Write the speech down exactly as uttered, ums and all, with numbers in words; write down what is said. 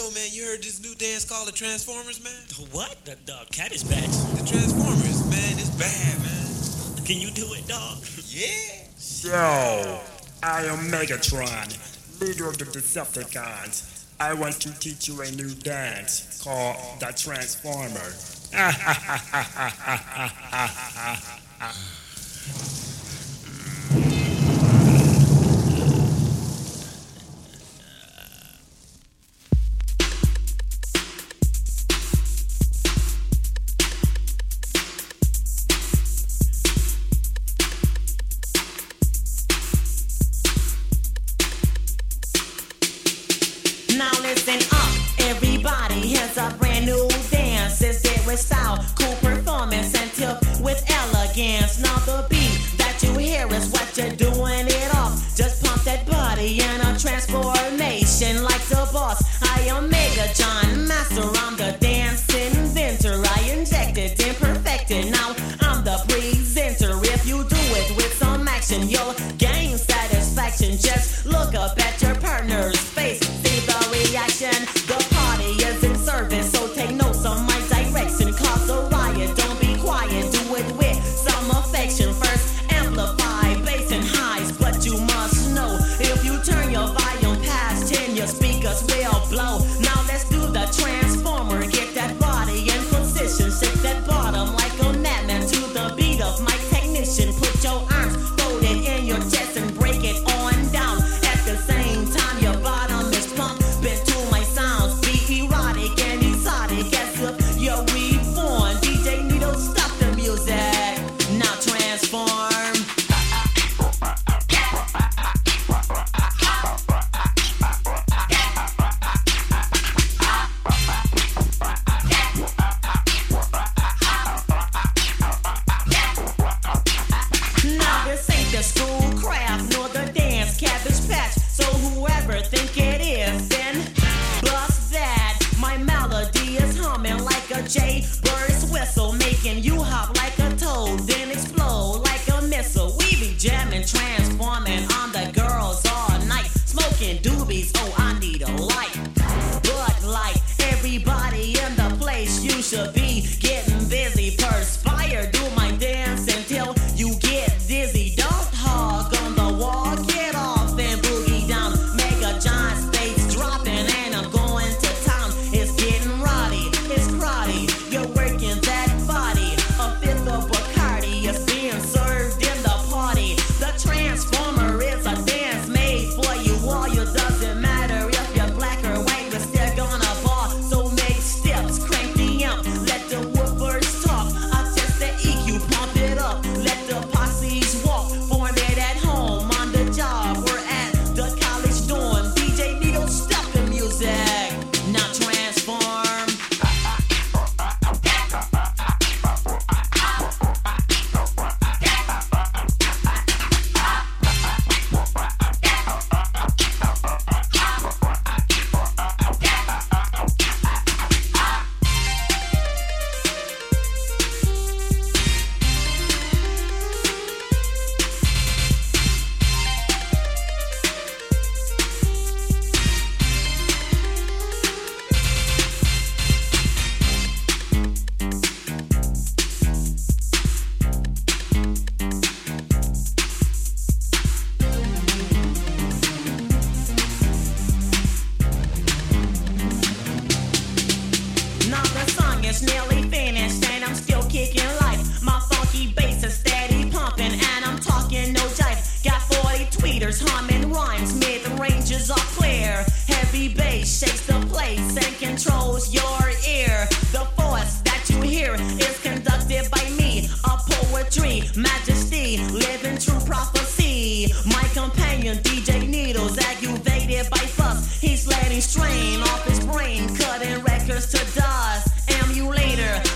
Yo, man, you heard this new dance called the Transformers, man? The what? The, the Cabbage Patch? The Transformers, man, it's bad, man. Can you do it, dog? Yeah. Yo, I am Megatron, leader of the Decepticons. I want to teach you a new dance called the Transformer. Now listen up, everybody, here's a brand new dance. It's there with style, cool performance, and tip with elegance. Now the beat that you hear is what you're doing it off. Just pump that body in a transformation like the boss. I am Mega John, master, I'm the dance inventor. I injected and perfected, now I'm the presenter. If you do it with some action, you'll gain satisfaction. Just look up at your partner's face, see the reaction. The party is in service, so take notes on my direction. Cause a riot, don't be quiet, do it with some affection. First amplify bass and highs, but you must know if you turn your volume past ten, your speakers will blow. Now let's do the transformer, get that body in position, shake that bottom like a madman to the beat of my technician. Put your arms folded in your chest and break it on down. At the same time your bottom is pumping to my sounds, be erotic and exotic as if you're reborn. D J Nito, stop the music, now transform. Now this ain't the schoolcraft nor the dance Cabbage Patch, so whoever think it is, then bust that. My melody is humming like a Jay-Bird's whistle, making you hop like a toad, then explode like a missile. We be jamming, transforming on the girls all night, smoking doobies, oh I need a light. But like everybody in the place, you should be getting busy. Perspire, do my dance until you get dizzy. Don't hog on the wall, get off and boogie down. Mega John space dropping and I'm going to town. It's getting rowdy, it's crowdy, you're working that body. A fifth of Bacardi is being served in the party. The Transformer is a dance made for you all. You doesn't matter if you're black or white, we're still gonna ball. So make steps, crank the amp, let the woofers talk. I test the E Q, pump it up, let the posses walk. Form it at home, on the job, or at the college dorm. D J Nito, stop the music, now transform. Now the song is nearly finished and I'm still kicking life. My funky bass is steady pumping and I'm talking no jive. Got forty tweeters humming rhymes, mid-ranges are clear. Heavy bass shakes the place and controls your ear. The force that you hear is conducted by me, a poetry majesty, living true prophecy. My companion D J Needles, aggravated by fuss. He's letting strain off his brain, cutting records to dust. Emulator,